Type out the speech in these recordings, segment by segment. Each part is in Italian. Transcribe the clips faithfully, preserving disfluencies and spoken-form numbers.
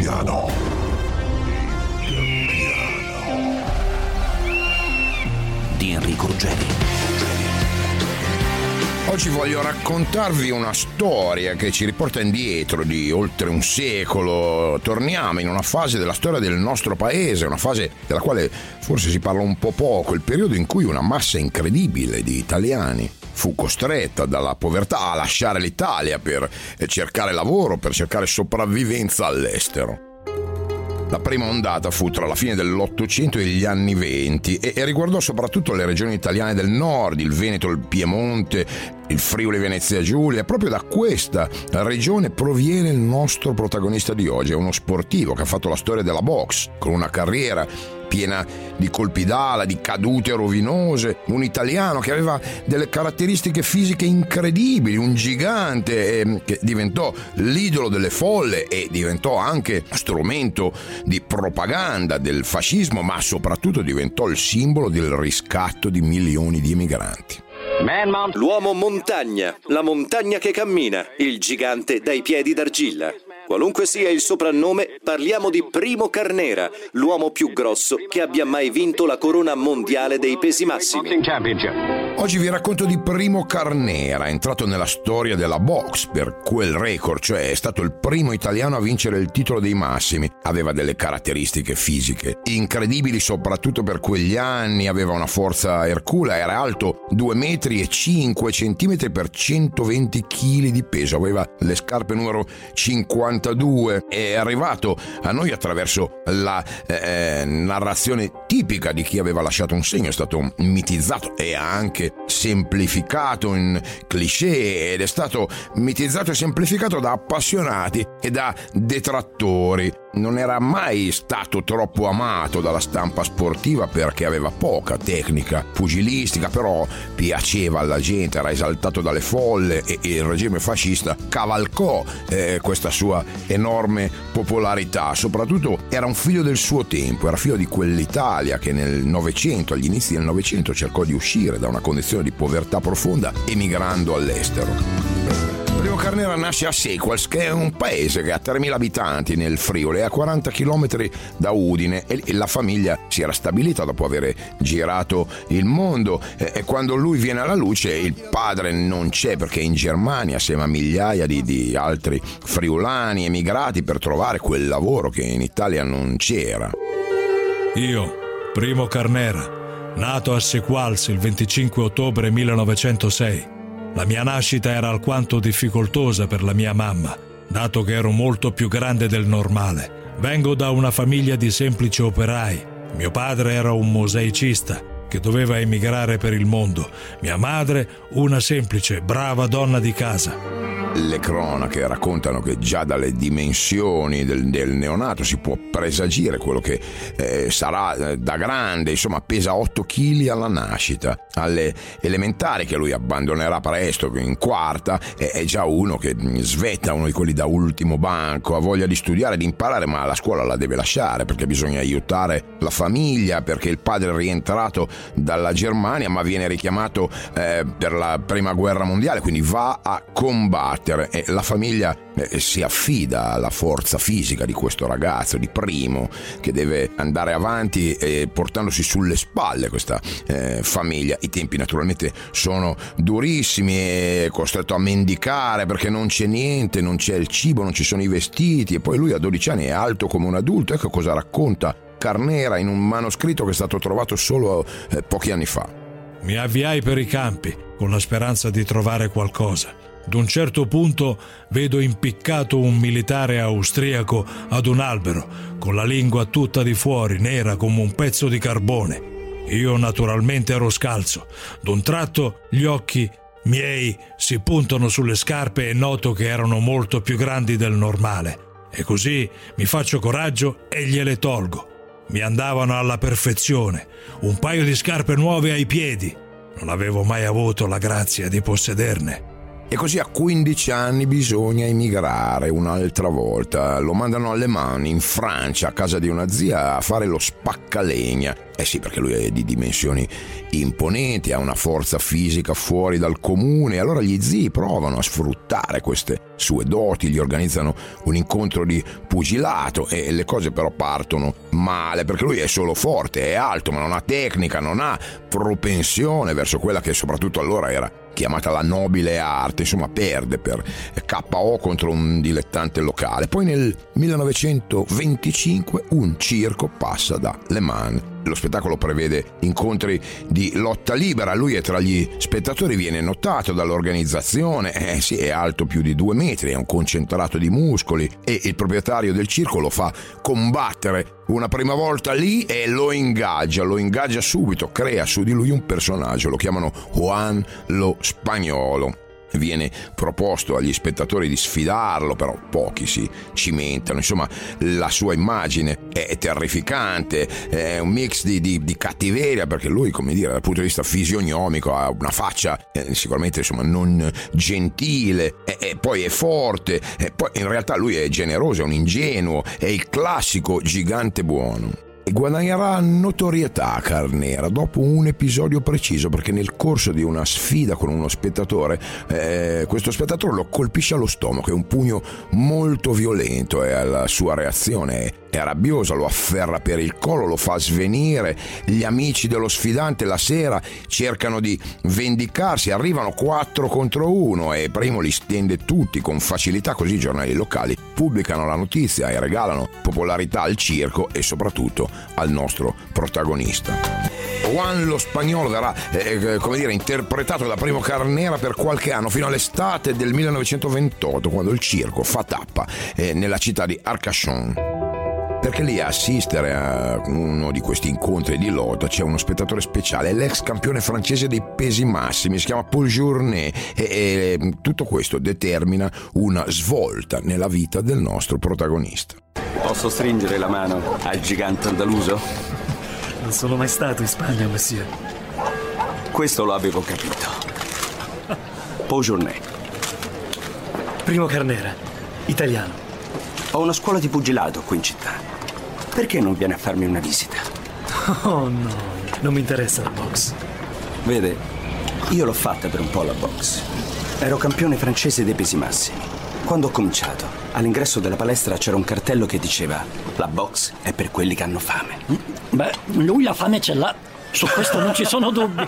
piano. Di Enrico Ruggeri. Oggi voglio raccontarvi una storia che ci riporta indietro di oltre un secolo. Torniamo in una fase della storia del nostro paese, una fase della quale forse si parla un po' poco, il periodo in cui una massa incredibile di italiani fu costretta dalla povertà a lasciare l'Italia per cercare lavoro, per cercare sopravvivenza all'estero. La prima ondata fu tra la fine dell'Ottocento e gli anni venti e, e riguardò soprattutto le regioni italiane del nord, il Veneto, il Piemonte, il Friuli Venezia Giulia. Proprio da questa regione proviene il nostro protagonista di oggi. È uno sportivo che ha fatto la storia della boxe, con una carriera piena di colpi d'ala, di cadute rovinose, un italiano che aveva delle caratteristiche fisiche incredibili, un gigante eh, che diventò l'idolo delle folle e diventò anche strumento di propaganda del fascismo, ma soprattutto diventò il simbolo del riscatto di milioni di emigranti. L'uomo montagna, la montagna che cammina, il gigante dai piedi d'argilla. Qualunque sia il soprannome, parliamo di Primo Carnera, l'uomo più grosso che abbia mai vinto la corona mondiale dei pesi massimi. Oggi vi racconto di Primo Carnera, entrato nella storia della boxe per quel record, cioè è stato il primo italiano a vincere il titolo dei massimi. Aveva delle caratteristiche fisiche incredibili, soprattutto per quegli anni, aveva una forza erculea, era alto due metri e cinque centimetri per centoventi chili di peso, aveva le scarpe numero cinquantadue. È arrivato a noi attraverso la eh, narrazione tipica di chi aveva lasciato un segno, è stato mitizzato e anche semplificato in cliché ed è stato mitizzato e semplificato da appassionati e da detrattori. Non era mai stato troppo amato dalla stampa sportiva perché aveva poca tecnica pugilistica, però piaceva alla gente, era esaltato dalle folle e il regime fascista cavalcò eh, questa sua enorme popolarità. Soprattutto era un figlio del suo tempo, era figlio di quell'Italia che nel Novecento, agli inizi del Novecento, cercò di uscire da una condizione di povertà profonda emigrando all'estero. Primo Carnera nasce a Sequals, che è un paese che ha tremila abitanti nel Friuli, è a quaranta chilometri da Udine, e la famiglia si era stabilita dopo aver girato il mondo e quando lui viene alla luce il padre non c'è perché è in Germania assieme a migliaia di, di altri friulani emigrati per trovare quel lavoro che in Italia non c'era. Io, Primo Carnera, nato a Sequals il venticinque ottobre millenovecentosei. La mia nascita era alquanto difficoltosa per la mia mamma, dato che ero molto più grande del normale. Vengo da una famiglia di semplici operai. Mio padre era un mosaicista che doveva emigrare per il mondo. Mia madre, una semplice, brava donna di casa. Le cronache raccontano che già dalle dimensioni del, del neonato si può presagire quello che eh, sarà eh, da grande, insomma pesa otto chili alla nascita. Alle elementari, che lui abbandonerà presto, in quarta, è, è già uno che svetta, uno di quelli da ultimo banco, ha voglia di studiare, di imparare, ma la scuola la deve lasciare perché bisogna aiutare la famiglia, perché il padre è rientrato dalla Germania ma viene richiamato eh, per la prima guerra mondiale, quindi va a combattere. E la famiglia eh, si affida alla forza fisica di questo ragazzo, di Primo, che deve andare avanti eh, portandosi sulle spalle questa eh, famiglia. I tempi naturalmente sono durissimi, è costretto a mendicare perché non c'è niente, non c'è il cibo, non ci sono i vestiti, e poi lui a dodici anni è alto come un adulto. Ecco cosa racconta Carnera in un manoscritto che è stato trovato solo eh, pochi anni fa. Mi avviai per i campi con la speranza di trovare qualcosa. Ad un certo punto vedo impiccato un militare austriaco ad un albero, con la lingua tutta di fuori, nera come un pezzo di carbone. Io naturalmente ero scalzo. D'un tratto gli occhi miei si puntano sulle scarpe e noto che erano molto più grandi del normale. E così mi faccio coraggio e gliele tolgo. Mi andavano alla perfezione, un paio di scarpe nuove ai piedi. Non avevo mai avuto la grazia di possederne. E così a quindici anni bisogna emigrare un'altra volta. Lo mandano alle mani in Francia, a casa di una zia, a fare lo spaccalegna. Eh sì, perché lui è di dimensioni imponente, ha una forza fisica fuori dal comune. Allora gli zii provano a sfruttare queste sue doti, gli organizzano un incontro di pugilato e le cose però partono male, perché lui è solo forte, è alto, ma non ha tecnica, non ha propensione verso quella che soprattutto allora era chiamata la nobile arte. Insomma, perde per K O contro un dilettante locale. Poi nel millenovecentoventicinque un circo passa da Le Mans. Lo spettacolo prevede incontri di lotta libera, lui è tra gli spettatori, viene notato dall'organizzazione, eh sì, è alto più di due metri, è un concentrato di muscoli e il proprietario del circo lo fa combattere una prima volta lì e lo ingaggia, lo ingaggia subito, crea su di lui un personaggio, lo chiamano Juan lo Spagnolo. Viene proposto agli spettatori di sfidarlo, però pochi si cimentano. Insomma, la sua immagine è terrificante, è un mix di, di, di cattiveria, perché lui, come dire, dal punto di vista fisionomico ha una faccia eh, sicuramente insomma non gentile, e, e poi è forte, e poi in realtà lui è generoso, è un ingenuo, è il classico gigante buono. E guadagnerà notorietà Carnera dopo un episodio preciso, perché nel corso di una sfida con uno spettatore eh, questo spettatore lo colpisce allo stomaco, è un pugno molto violento e la sua reazione è è rabbiosa, lo afferra per il collo, lo fa svenire. Gli amici dello sfidante la sera cercano di vendicarsi, arrivano quattro contro uno e Primo li stende tutti con facilità, così i giornali locali pubblicano la notizia e regalano popolarità al circo e soprattutto al nostro protagonista. Juan lo Spagnolo verrà eh, come dire interpretato da Primo Carnera per qualche anno, fino all'estate del millenovecentoventotto, quando il circo fa tappa eh, nella città di Arcachon. Perché lì a assistere a uno di questi incontri di lotta c'è uno spettatore speciale, è l'ex campione francese dei pesi massimi, si chiama Paul Journet, e, e tutto questo determina una svolta nella vita del nostro protagonista. Posso stringere la mano al gigante andaluso? Non sono mai stato in Spagna, monsieur. Questo lo avevo capito. Paul Journet. Primo Carnera, italiano. Ho una scuola di pugilato qui in città. Perché non viene a farmi una visita? Oh no, non mi interessa la box. Vede, io l'ho fatta per un po' la box. Ero campione francese dei pesi massimi. Quando ho cominciato, all'ingresso della palestra c'era un cartello che diceva: la box è per quelli che hanno fame. Beh, lui la fame ce l'ha. Su questo non ci sono dubbi.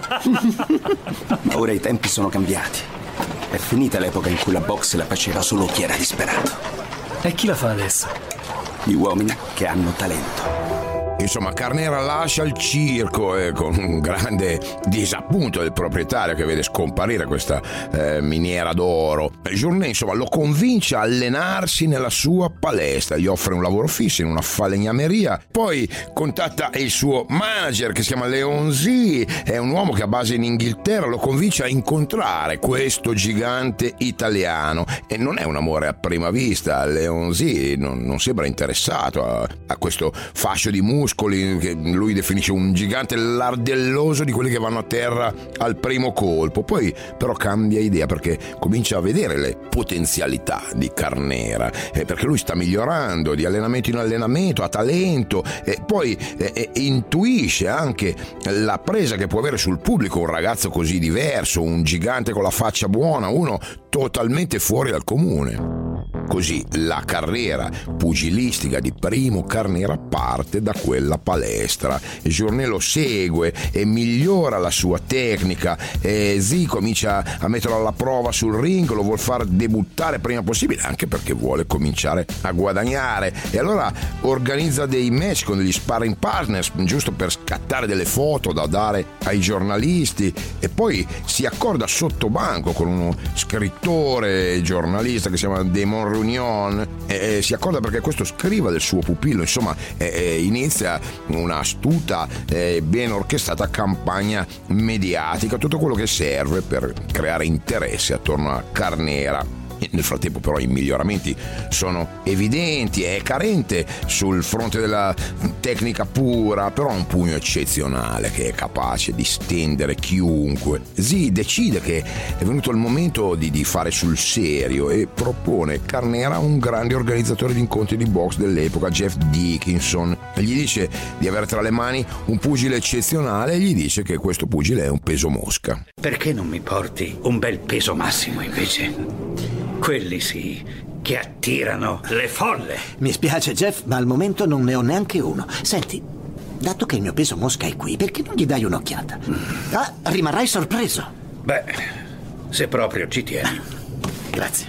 Ma ora i tempi sono cambiati. È finita l'epoca in cui la box la faceva solo chi era disperato. E chi la fa adesso? Gli uomini che hanno talento. Insomma, Carnera lascia il circo eh, con un grande disappunto del proprietario, che vede scomparire questa eh, miniera d'oro. Journet, insomma, lo convince a allenarsi nella sua palestra, gli offre un lavoro fisso in una falegnameria, poi contatta il suo manager che si chiama Leonzi, è un uomo che ha base in Inghilterra, lo convince a incontrare questo gigante italiano, e non è un amore a prima vista. Leonzi non, non sembra interessato a, a questo fascio di muscoli che lui definisce un gigante lardelloso, di quelli che vanno a terra al primo colpo. Poi però cambia idea, perché comincia a vedere le potenzialità di Carnera, eh, perché lui sta migliorando di allenamento in allenamento, ha talento, e eh, poi eh, eh, intuisce anche la presa che può avere sul pubblico un ragazzo così diverso, un gigante con la faccia buona, uno totalmente fuori dal comune. Così la carriera pugilistica di Primo Carnera parte da quella palestra. Journet lo segue e migliora la sua tecnica, e Zi comincia a metterlo alla prova sul ring, lo vuol far debuttare prima possibile, anche perché vuole cominciare a guadagnare, e allora organizza dei match con degli sparring partners, giusto per scattare delle foto da dare ai giornalisti, e poi si accorda sotto banco con uno scrittore giornalista che si chiama Damon Runyon, e si accorda perché questo scriva del suo pupillo. Insomma, eh, inizia una astuta e eh, ben orchestrata campagna mediatica, tutto quello che serve per creare interesse attorno a Carnera. E nel frattempo però i miglioramenti sono evidenti, è carente sul fronte della tecnica pura, però ha un pugno eccezionale che è capace di stendere chiunque. Z decide che è venuto il momento di, di fare sul serio e propone Carnera a un grande organizzatore di incontri di box dell'epoca, Jeff Dickinson. Gli dice di avere tra le mani un pugile eccezionale e gli dice che questo pugile è un peso mosca. Perché non mi porti un bel peso massimo invece? Quelli sì, che attirano le folle. Mi spiace, Jeff, ma al momento non ne ho neanche uno. Senti, dato che il mio peso mosca è qui, perché non gli dai un'occhiata? Ah, rimarrai sorpreso. Beh, se proprio ci tieni. Grazie.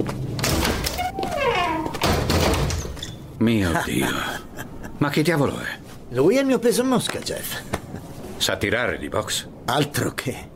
Mio Dio. Ma che diavolo è? Lui è il mio peso mosca, Jeff. Sa tirare di box? Altro che.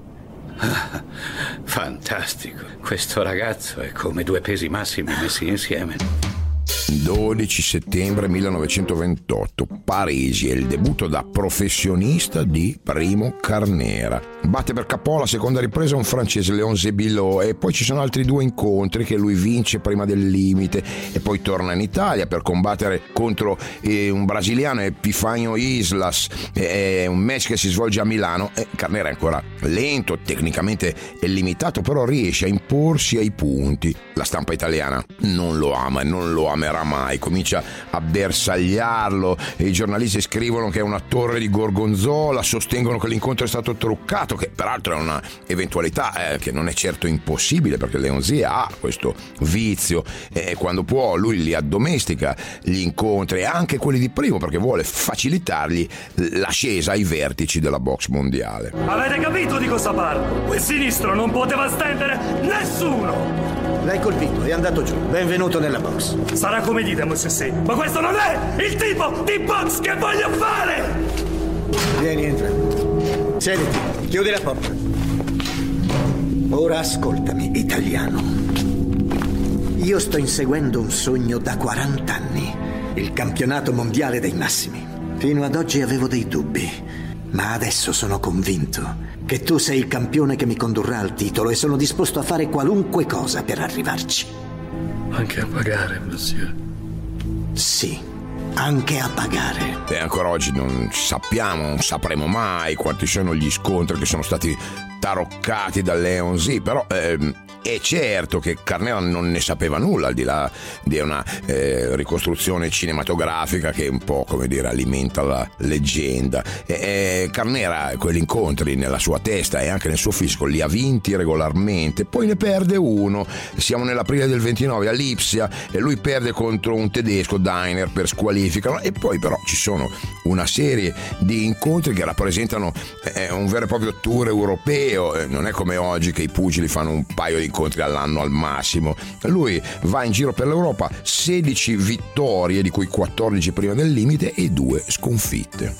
Fantastico. Questo ragazzo è come due pesi massimi messi insieme. dodici settembre millenovecentoventotto, Parisi, è il debutto da professionista di Primo Carnera. Batte per capo la seconda ripresa un francese, Léon Zébilot, e poi ci sono altri due incontri che lui vince prima del limite e poi torna in Italia per combattere contro eh, un brasiliano, Epifanio Islas, eh, un match che si svolge a Milano. E Carnera è ancora lento, tecnicamente è limitato, però riesce a imporsi ai punti. La stampa italiana non lo ama e non lo amerà mai, comincia a bersagliarlo e i giornalisti scrivono che è una torre di gorgonzola, sostengono che l'incontro è stato truccato, che peraltro è una eventualità eh, che non è certo impossibile, perché Leonzi ha questo vizio e quando può lui li addomestica gli incontri, anche quelli di Primo, perché vuole facilitargli l'ascesa ai vertici della box mondiale. Avete capito di cosa parlo? Quel sinistro non poteva stendere nessuno! L'hai colpito, è andato giù. Benvenuto nella box. Sarà come dite, Mossessè, ma questo non è il tipo di box che voglio fare! Vieni, entra. Sediti, chiudi la porta. Ora ascoltami, italiano. Io sto inseguendo un sogno da quaranta anni. Il campionato mondiale dei massimi. Fino ad oggi avevo dei dubbi, ma adesso sono convinto che tu sei il campione che mi condurrà al titolo e sono disposto a fare qualunque cosa per arrivarci. Anche a pagare, monsieur. Sì, anche a pagare. E ancora oggi non sappiamo, non sapremo mai quanti sono gli scontri che sono stati taroccati da Leonzi, però ehm, è certo che Carnera non ne sapeva nulla, al di là di una eh, ricostruzione cinematografica che un po', come dire, alimenta la leggenda. E, e Carnera quegli incontri nella sua testa e anche nel suo fisico li ha vinti regolarmente, poi ne perde uno. Siamo nell'aprile del ventinove a Lipsia e lui perde contro un tedesco, Deiner, per squalifica, e poi però ci sono una serie di incontri che rappresentano eh, un vero e proprio tour europeo. Non è come oggi che i pugili fanno un paio di incontri all'anno al massimo. Lui va in giro per l'Europa, sedici vittorie, di cui quattordici prima del limite e due sconfitte.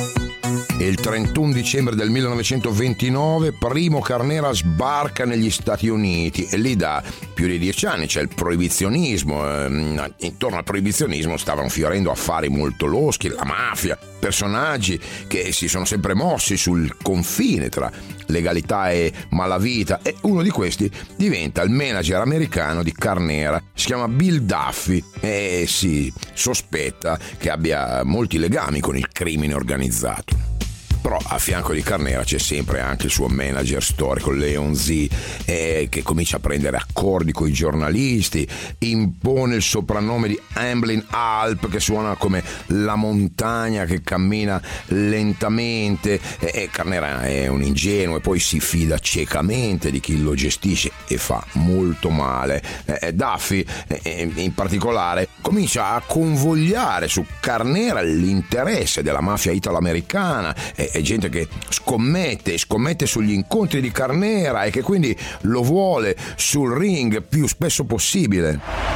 E il trentuno dicembre del millenovecentoventinove Primo Carnera sbarca negli Stati Uniti e lì da più di dieci anni c'è il proibizionismo. Intorno al proibizionismo stavano fiorendo affari molto loschi, la mafia, personaggi che si sono sempre mossi sul confine tra legalità e malavita, e uno di questi diventa il manager americano di Carnera. Si chiama Bill Duffy e si sospetta che abbia molti legami con il crimine organizzato. Però a fianco di Carnera c'è sempre anche il suo manager storico Léon Z, eh, che comincia a prendere accordi con i giornalisti, impone il soprannome di Amblin Alp, che suona come la montagna che cammina lentamente, e eh, Carnera è un ingenuo e poi si fida ciecamente di chi lo gestisce e fa molto male. Eh, Duffy eh, in particolare comincia a convogliare su Carnera l'interesse della mafia italo-americana, eh, è gente che scommette, scommette sugli incontri di Carnera e che quindi lo vuole sul ring più spesso possibile.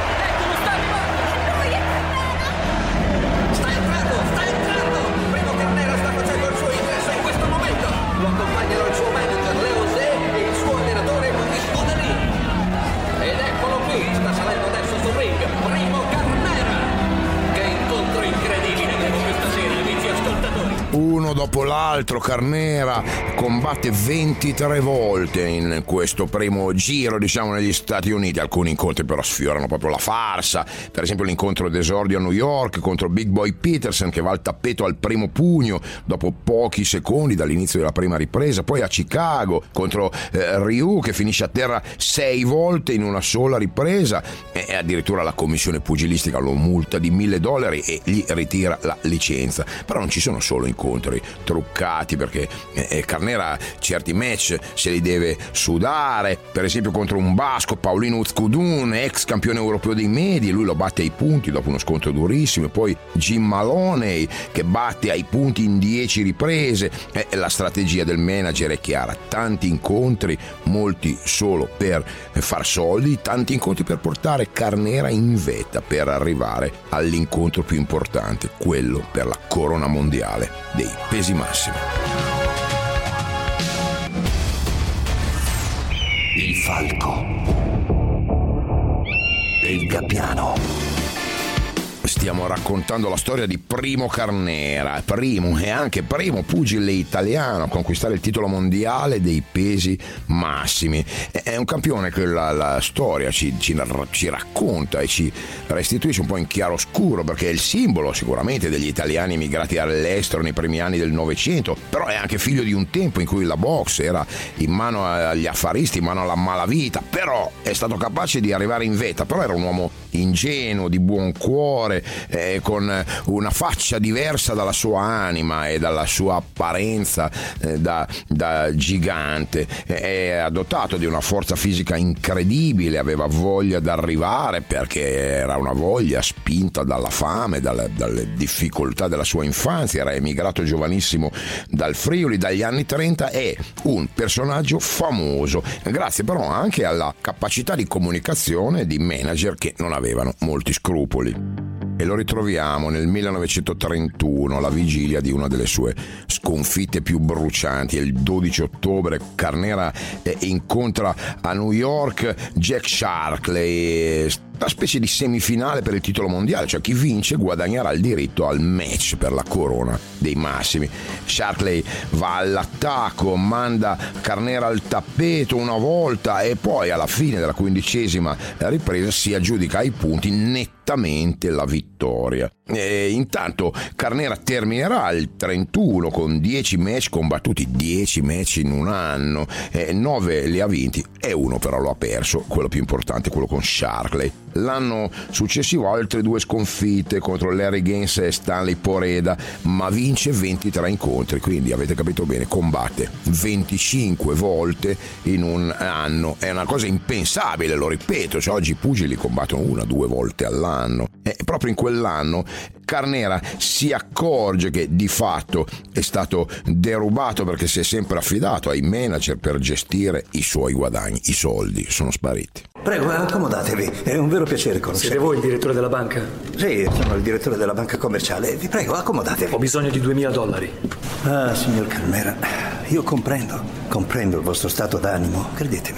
uno dopo l'altro. Carnera combatte ventitré volte in questo primo giro, diciamo, negli Stati Uniti. Alcuni incontri però sfiorano proprio la farsa, per esempio l'incontro d'esordio a New York contro Big Boy Peterson, che va al tappeto al primo pugno dopo pochi secondi dall'inizio della prima ripresa. Poi a Chicago contro eh, Ryu, che finisce a terra sei volte in una sola ripresa, e addirittura la commissione pugilistica lo multa di mille dollari e gli ritira la licenza. Però non ci sono solo incontri truccati, perché eh, Carnera certi match se li deve sudare, per esempio contro un basco, Paulino Uzkudun, ex campione europeo dei medi. Lui lo batte ai punti dopo uno scontro durissimo. E poi Jim Maloney, che batte ai punti in dieci riprese. E la strategia del manager è chiara: tanti incontri, molti solo per far soldi, tanti incontri per portare Carnera in vetta per arrivare all'incontro più importante, quello per la corona mondiale dei pesi massimi. Il falco e il gabbiano. Stiamo raccontando la storia di Primo Carnera, primo e anche primo pugile italiano a conquistare il titolo mondiale dei pesi massimi. È un campione che la, la storia ci, ci, ci racconta e ci restituisce un po' in chiaroscuro, perché è il simbolo sicuramente degli italiani emigrati all'estero nei primi anni del Novecento, però è anche figlio di un tempo in cui la box era in mano agli affaristi, in mano alla malavita. Però è stato capace di arrivare in vetta, però era un uomo ingenuo, di buon cuore, Eh, con una faccia diversa dalla sua anima e dalla sua apparenza eh, da, da gigante. È dotato di una forza fisica incredibile, aveva voglia d'arrivare perché era una voglia spinta dalla fame, dalle, dalle difficoltà della sua infanzia. Era emigrato giovanissimo dal Friuli dagli anni trenta. È un personaggio famoso, grazie però anche alla capacità di comunicazione di manager che non avevano molti scrupoli. E lo ritroviamo nel millenovecentotrentuno, alla vigilia di una delle sue sconfitte più brucianti. Il dodici ottobre Carnera eh, incontra a New York Jack Sharkley, una specie di semifinale per il titolo mondiale, cioè chi vince guadagnerà il diritto al match per la corona dei massimi. Sharkley va all'attacco, manda Carnera al tappeto una volta e poi alla fine della quindicesima ripresa si aggiudica ai punti nettamente la vittoria. E intanto Carnera terminerà il trentuno con dieci match combattuti, dieci match in un anno, e nove li ha vinti e uno però lo ha perso, quello più importante, quello con Sharkley. L'anno successivo ha altre due sconfitte contro Larry Gaines e Stanley Poreda, ma vince ventitré incontri, quindi avete capito bene, combatte venticinque volte in un anno. È una cosa impensabile, lo ripeto, cioè oggi i pugili combattono una o due volte all'anno. E proprio in quell'anno Carnera si accorge che di fatto è stato derubato, perché si è sempre affidato ai manager per gestire i suoi guadagni. I soldi sono spariti. Prego, accomodatevi, è un vero piacere conoscervi. Siete voi il direttore della banca? Sì, sono il direttore della banca commerciale. Vi prego, accomodatevi. Ho bisogno di duemila dollari. Ah, signor Carnera, io comprendo, comprendo il vostro stato d'animo, credetemi.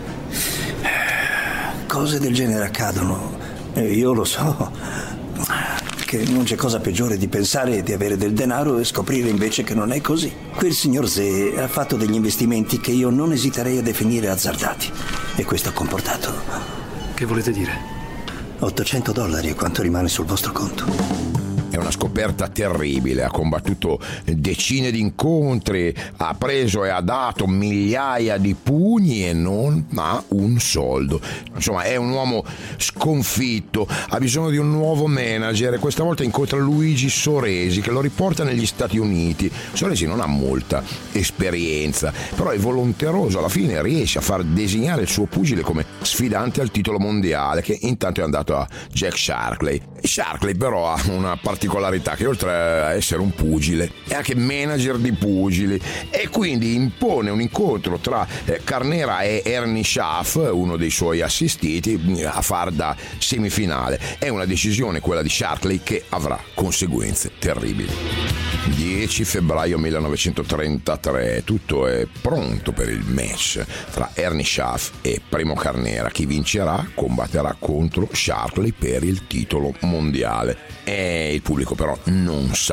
Cose del genere accadono, e io lo so, che non c'è cosa peggiore di pensare di avere del denaro e scoprire invece che non è così. Qui il signor Zee ha fatto degli investimenti che io non esiterei a definire azzardati, e questo ha comportato... Che volete dire? ottocento dollari è quanto rimane sul vostro conto. È una scoperta terribile, ha combattuto decine di incontri, ha preso e ha dato migliaia di pugni e non ha un soldo. Insomma, è un uomo sconfitto, ha bisogno di un nuovo manager e questa volta incontra Luigi Soresi, che lo riporta negli Stati Uniti. Soresi non ha molta esperienza, però è volonteroso, alla fine riesce a far designare il suo pugile come sfidante al titolo mondiale, che intanto è andato a Jack Sharkley. Sharkley però ha una particolarità, che oltre a essere un pugile è anche manager di pugili, e quindi impone un incontro tra eh, Carnera e Ernie Schaff, uno dei suoi assistiti, a far da semifinale. È una decisione, quella di Sharkley, che avrà conseguenze terribili. dieci febbraio millenovecentotrentatré, tutto è pronto per il match tra Ernie Schaff e Primo Carnera. Chi vincerà combatterà contro Sharkley per il titolo mondiale, e il pubblico però non sa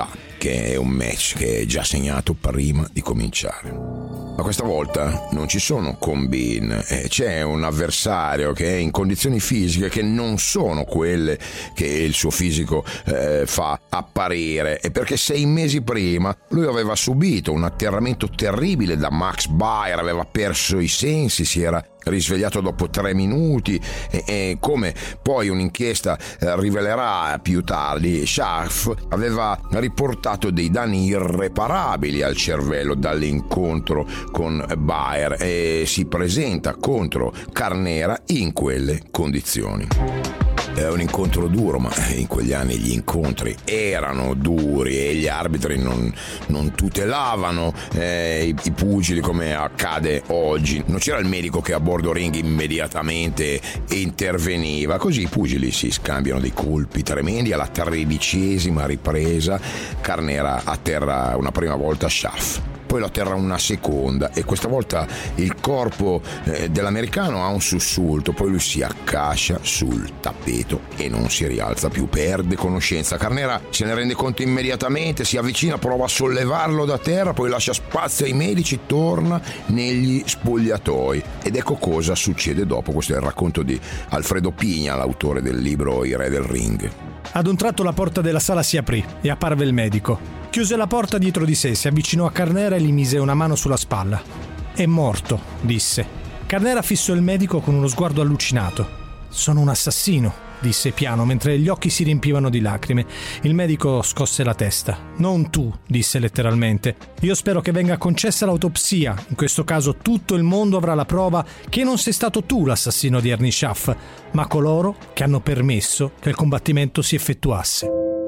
che è un match che è già segnato prima di cominciare. Ma questa volta non ci sono combine, eh, c'è un avversario che è in condizioni fisiche che non sono quelle che il suo fisico eh, fa apparire, e perché sei mesi prima lui aveva subito un atterramento terribile da Max Baer, aveva perso i sensi, si era risvegliato dopo tre minuti e, e come poi un'inchiesta eh, rivelerà più tardi, Schaff aveva riportato dei danni irreparabili al cervello dall'incontro con Baer e si presenta contro Carnera in quelle condizioni. È un incontro duro, ma in quegli anni gli incontri erano duri e gli arbitri non, non tutelavano eh, i, i pugili come accade oggi. Non c'era il medico che a bordo ring immediatamente interveniva, così i pugili si scambiano dei colpi tremendi. Alla tredicesima ripresa Carnera atterra una prima volta Schaff, poi lo atterra una seconda e questa volta il corpo eh, dell'americano ha un sussulto, poi lui si accascia sul tappeto e non si rialza più, perde conoscenza. Carnera se ne rende conto immediatamente, si avvicina, prova a sollevarlo da terra, poi lascia spazio ai medici, torna negli spogliatoi ed ecco cosa succede dopo. Questo è il racconto di Alfredo Pigna, l'autore del libro I re del ring. Ad un tratto la porta della sala si aprì e apparve il medico. Chiuse la porta dietro di sé, si avvicinò a Carnera e gli mise una mano sulla spalla. «È morto», disse. Carnera fissò il medico con uno sguardo allucinato. «Sono un assassino», disse piano, mentre gli occhi si riempivano di lacrime. Il medico scosse la testa. «Non tu», disse letteralmente. «Io spero che venga concessa l'autopsia. In questo caso tutto il mondo avrà la prova che non sei stato tu l'assassino di Ernie Schaff, ma coloro che hanno permesso che il combattimento si effettuasse».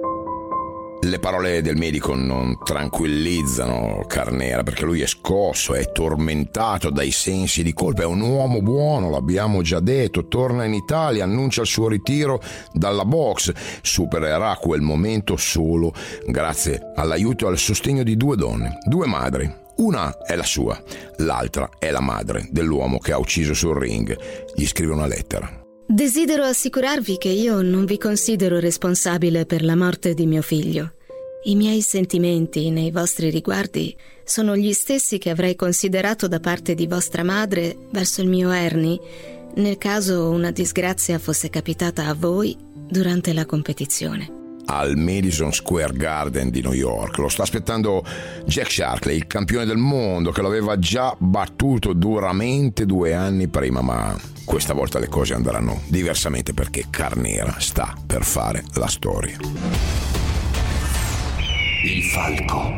Le parole del medico non tranquillizzano Carnera perché lui è scosso, è tormentato dai sensi di colpa, è un uomo buono, l'abbiamo già detto, torna in Italia, annuncia il suo ritiro dalla box, supererà quel momento solo grazie all'aiuto e al sostegno di due donne, due madri. Una è la sua, l'altra è la madre dell'uomo che ha ucciso sul ring. Gli scrive una lettera. Desidero assicurarvi che io non vi considero responsabile per la morte di mio figlio. I miei sentimenti nei vostri riguardi sono gli stessi che avrei considerato da parte di vostra madre verso il mio Ernie, nel caso una disgrazia fosse capitata a voi durante la competizione. Al Madison Square Garden di New York lo sta aspettando Jack Sharkley, il campione del mondo che l'aveva già battuto duramente due anni prima, ma questa volta le cose andranno diversamente perché Carnera sta per fare la storia. Il falco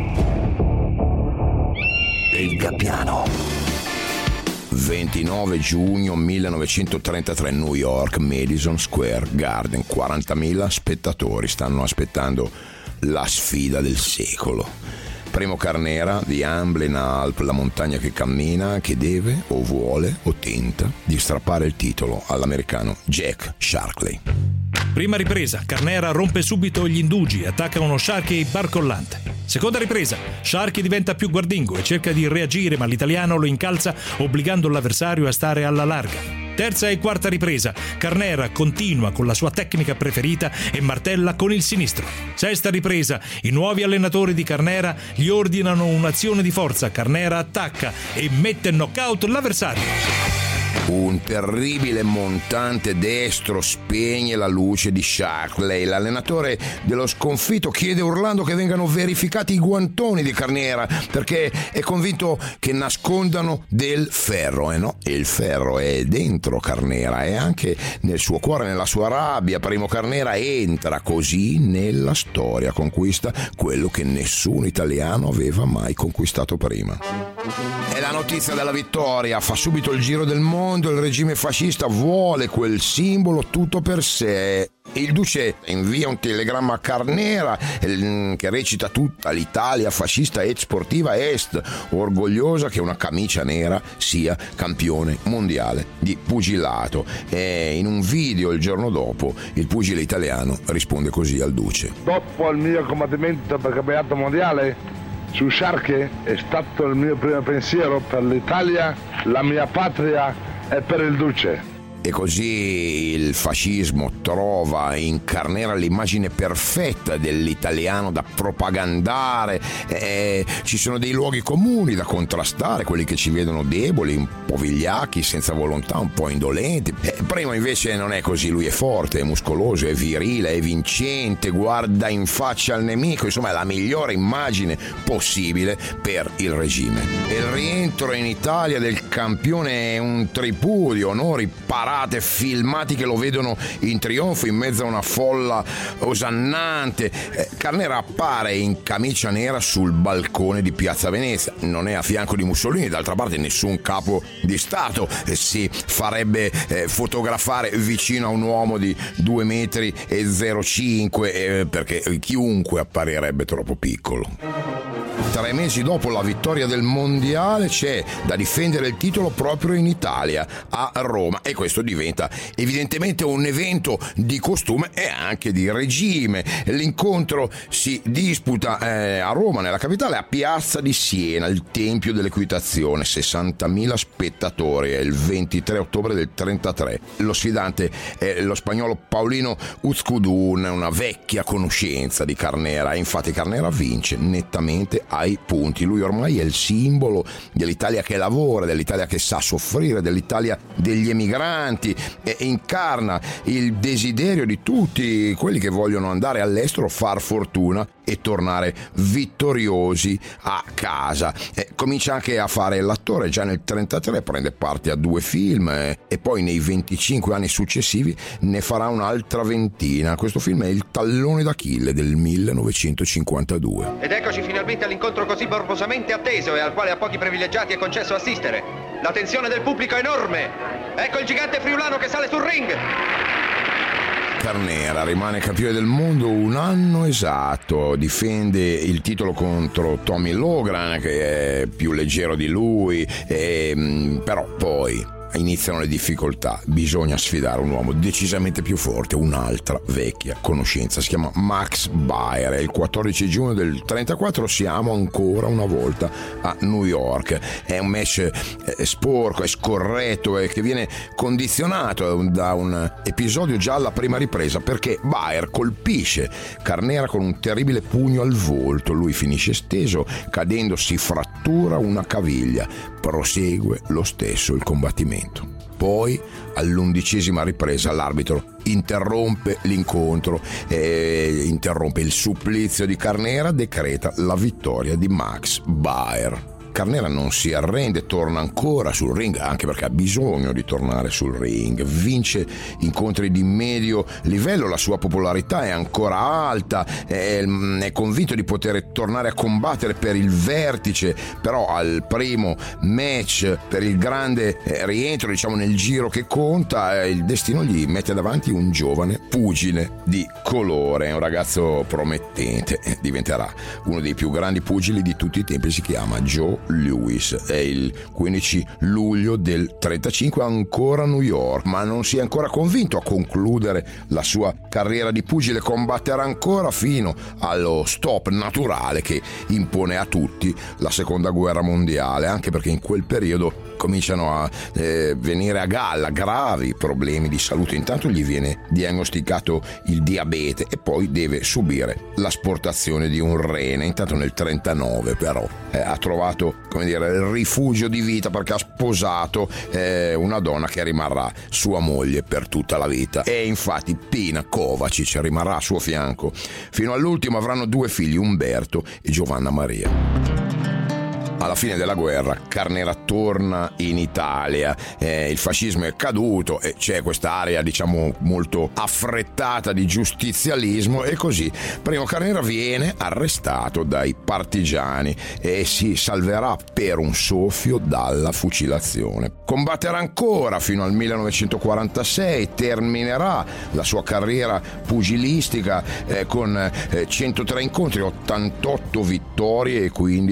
e il gabbiano. ventinove giugno millenovecentotrentatré, New York, Madison Square Garden. quarantamila spettatori stanno aspettando la sfida del secolo. Primo Carnera, The Amblin Alp, la montagna che cammina, che deve o vuole o tenta di strappare il titolo all'americano Jack Sharkley. Prima ripresa, Carnera rompe subito gli indugi e attacca uno Sharkey barcollante. Seconda ripresa, Sharkey diventa più guardingo e cerca di reagire, ma l'italiano lo incalza obbligando l'avversario a stare alla larga. Terza e quarta ripresa, Carnera continua con la sua tecnica preferita e martella con il sinistro. Sesta ripresa, i nuovi allenatori di Carnera gli ordinano un'azione di forza. Carnera attacca e mette in knockout l'avversario. Un terribile montante destro spegne la luce di Sharkley. L'allenatore dello sconfitto chiede urlando che vengano verificati i guantoni di Carnera perché è convinto che nascondano del ferro. E no, il ferro è dentro Carnera e anche nel suo cuore, nella sua rabbia. Primo Carnera entra così nella storia, conquista quello che nessun italiano aveva mai conquistato prima. È la notizia della vittoria, fa subito il giro del mondo. Il regime fascista vuole quel simbolo tutto per sé. Il duce invia un telegramma a Carnera che recita: tutta l'Italia fascista e sportiva est orgogliosa che una camicia nera sia campione mondiale di pugilato. E in un video il giorno dopo il pugile italiano risponde così al duce: dopo il mio combattimento per il campionato mondiale su Sharkey è stato il mio primo pensiero per l'Italia, la mia patria e per il duce. E così il fascismo trova in Carnera l'immagine perfetta dell'italiano da propagandare, eh, ci sono dei luoghi comuni da contrastare, quelli che ci vedono deboli, un po' vigliacchi, senza volontà, un po' indolenti. Eh, Primo invece non è così, lui è forte, è muscoloso, è virile, è vincente, guarda in faccia al nemico, insomma è la migliore immagine possibile per il regime. E il rientro in Italia del campione è un tripudio, onori, parate, filmati che lo vedono in trionfo in mezzo a una folla osannante. Eh, Carnera appare in camicia nera sul balcone di Piazza Venezia, non è a fianco di Mussolini, d'altra parte nessun capo di Stato eh, si farebbe eh, fotografare vicino a un uomo di due metri e zero cinque eh, perché chiunque apparirebbe troppo piccolo. Tre mesi dopo la vittoria del mondiale c'è da difendere il titolo proprio in Italia, a Roma, e questo diventa evidentemente un evento di costume e anche di regime. L'incontro si disputa eh, a Roma, nella capitale, a Piazza di Siena, il Tempio dell'Equitazione, sessantamila spettatori, è il ventitré ottobre del trentatré. Lo sfidante è lo spagnolo Paulino Uzcudun, una vecchia conoscenza di Carnera, e infatti Carnera vince nettamente ai punti. Lui ormai è il simbolo dell'Italia che lavora, dell'Italia che sa soffrire, dell'Italia degli emigranti, e incarna il desiderio di tutti quelli che vogliono andare all'estero, far fortuna e tornare vittoriosi a casa. E comincia anche a fare l'attore, già nel trentatré prende parte a due film e, e poi nei venticinque anni successivi ne farà un'altra ventina. Questo film è Il tallone d'Achille del millenovecentocinquantadue. Ed eccoci finalmente all'incontro così morbosamente atteso e al quale a pochi privilegiati è concesso assistere. La tensione del pubblico è enorme. Ecco il gigante friulano che sale sul ring. Carnera rimane campione del mondo un anno esatto, difende il titolo contro Tommy Loughran, che è più leggero di lui, e, però poi iniziano le difficoltà, bisogna sfidare un uomo decisamente più forte, un'altra vecchia conoscenza, si chiama Max Baer. Il quattordici giugno del trentaquattro siamo ancora una volta a New York. È un match eh, sporco, è scorretto e che viene condizionato da un episodio già alla prima ripresa, perché Baer colpisce Carnera con un terribile pugno al volto, lui finisce steso, cadendo si frattura una caviglia, prosegue lo stesso il combattimento. Poi all'undicesima ripresa l'arbitro interrompe l'incontro, e interrompe il supplizio di Carnera, decreta la vittoria di Max Baer. Carnera non si arrende, torna ancora sul ring, anche perché ha bisogno di tornare sul ring, vince incontri di medio livello, la sua popolarità è ancora alta, è, è convinto di poter tornare a combattere per il vertice, però al primo match per il grande rientro, diciamo nel giro che conta, il destino gli mette davanti un giovane pugile di colore, un ragazzo promettente, diventerà uno dei più grandi pugili di tutti i tempi, si chiama Joe Louis. È il quindici luglio del trentacinque, ancora a New York, ma non si è ancora convinto a concludere la sua carriera di pugile, combatterà ancora fino allo stop naturale che impone a tutti la seconda guerra mondiale, anche perché in quel periodo cominciano a eh, venire a galla gravi problemi di salute. Intanto gli viene diagnosticato il diabete e poi deve subire l'asportazione di un rene. Intanto nel trentanove però eh, ha trovato, come dire, il rifugio di vita, perché ha sposato eh, una donna che rimarrà sua moglie per tutta la vita, e infatti Pina Kovacic rimarrà a suo fianco fino all'ultimo. Avranno due figli, Umberto e Giovanna Maria. Alla fine della guerra Carnera torna in Italia, eh, il fascismo è caduto e c'è quest'area, diciamo, molto affrettata di giustizialismo, e così Primo Carnera viene arrestato dai partigiani e si salverà per un soffio dalla fucilazione. Combatterà ancora fino al millenovecentoquarantasei, terminerà la sua carriera pugilistica eh, con eh, centotré incontri, ottantotto vittorie e quindici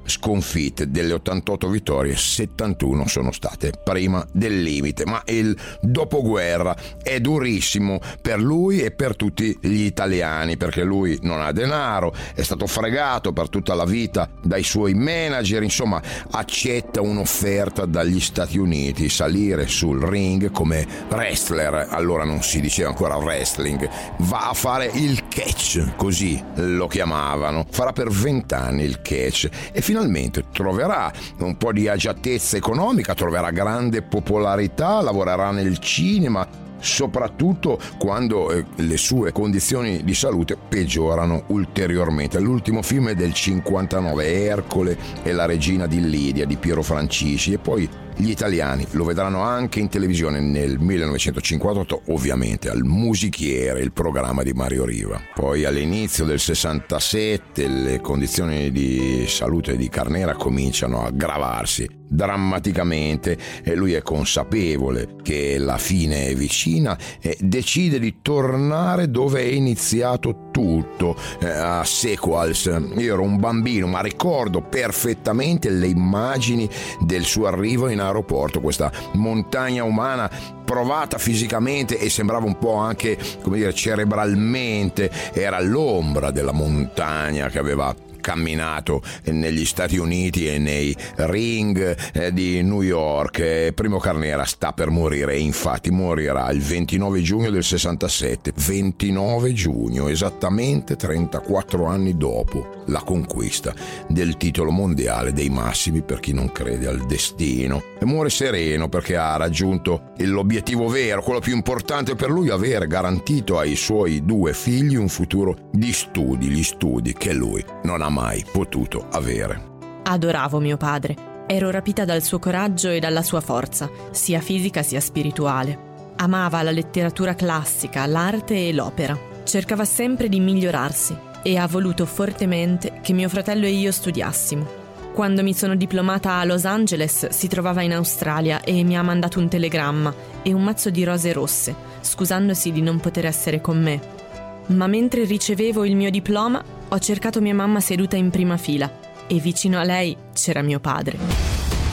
sconfitte. Delle ottantotto vittorie, settantuno sono state prima del limite. Ma il dopoguerra è durissimo per lui e per tutti gli italiani, perché lui non ha denaro, è stato fregato per tutta la vita dai suoi manager, insomma accetta un'offerta dagli Stati Uniti, salire sul ring come wrestler, allora non si diceva ancora wrestling, va a fare il catch, così lo chiamavano, farà per vent'anni il catch e finalmente troverà un po' di agiatezza economica, troverà grande popolarità, lavorerà nel cinema, soprattutto quando eh, le sue condizioni di salute peggiorano ulteriormente. L'ultimo film è del cinquantanove, Ercole e la regina di Lidia di Piero Francisci, e poi gli italiani lo vedranno anche in televisione nel millenovecentocinquantotto, ovviamente al Musichiere, il programma di Mario Riva. Poi all'inizio del sessantasette le condizioni di salute di Carnera cominciano a aggravarsi drammaticamente e lui è consapevole che la fine è vicina e decide di tornare dove è iniziato tutto, eh, a Sequals. Io ero un bambino ma ricordo perfettamente le immagini del suo arrivo in aeroporto, questa montagna umana provata fisicamente e sembrava un po' anche, come dire, cerebralmente, era l'ombra della montagna che aveva camminato negli Stati Uniti e nei ring eh, di New York. eh, Primo Carnera sta per morire e infatti morirà il ventinove giugno del sessantasette, ventinove giugno, esattamente trentaquattro anni dopo la conquista del titolo mondiale dei massimi, per chi non crede al destino, e muore sereno perché ha raggiunto l'obiettivo vero, quello più importante per lui, aver garantito ai suoi due figli un futuro di studi, gli studi che lui non ha mai potuto avere. Adoravo mio padre. Ero rapita dal suo coraggio e dalla sua forza, sia fisica sia spirituale. Amava la letteratura classica, l'arte e l'opera. Cercava sempre di migliorarsi e ha voluto fortemente che mio fratello e io studiassimo. Quando mi sono diplomata a Los Angeles si trovava in Australia e mi ha mandato un telegramma e un mazzo di rose rosse, scusandosi di non poter essere con me. Ma mentre ricevevo il mio diploma, ho cercato mia mamma seduta in prima fila e vicino a lei c'era mio padre.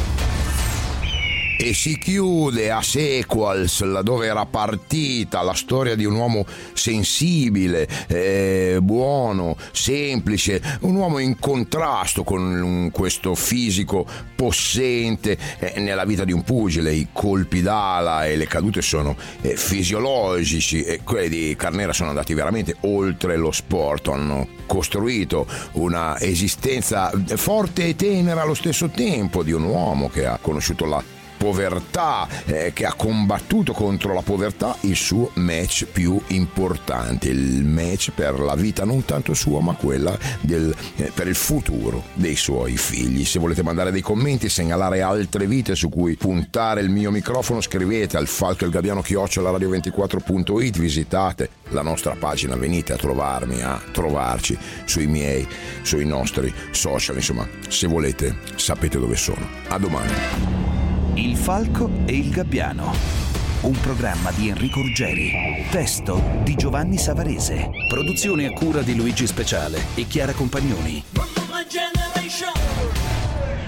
E si chiude a Sequals, laddove era partita la storia di un uomo sensibile, eh, buono, semplice, un uomo in contrasto con questo fisico possente. Eh, nella vita di un pugile i colpi d'ala e le cadute sono eh, fisiologici, e quelli di Carnera sono andati veramente oltre lo sport, hanno costruito una esistenza forte e tenera allo stesso tempo di un uomo che ha conosciuto la povertà, eh, che ha combattuto contro la povertà, il suo match più importante, il match per la vita non tanto sua ma quella del, eh, per il futuro dei suoi figli. Se volete mandare dei commenti, segnalare altre vite su cui puntare il mio microfono, scrivete al falco il gabbiano chiocciola radio ventiquattro punto it, visitate la nostra pagina, venite a trovarmi, a trovarci sui miei, sui nostri social, insomma, se volete sapete dove sono. A domani. Il Falco e il Gabbiano, un programma di Enrico Ruggeri, testo di Giovanni Savarese, produzione a cura di Luigi Speciale e Chiara Compagnoni.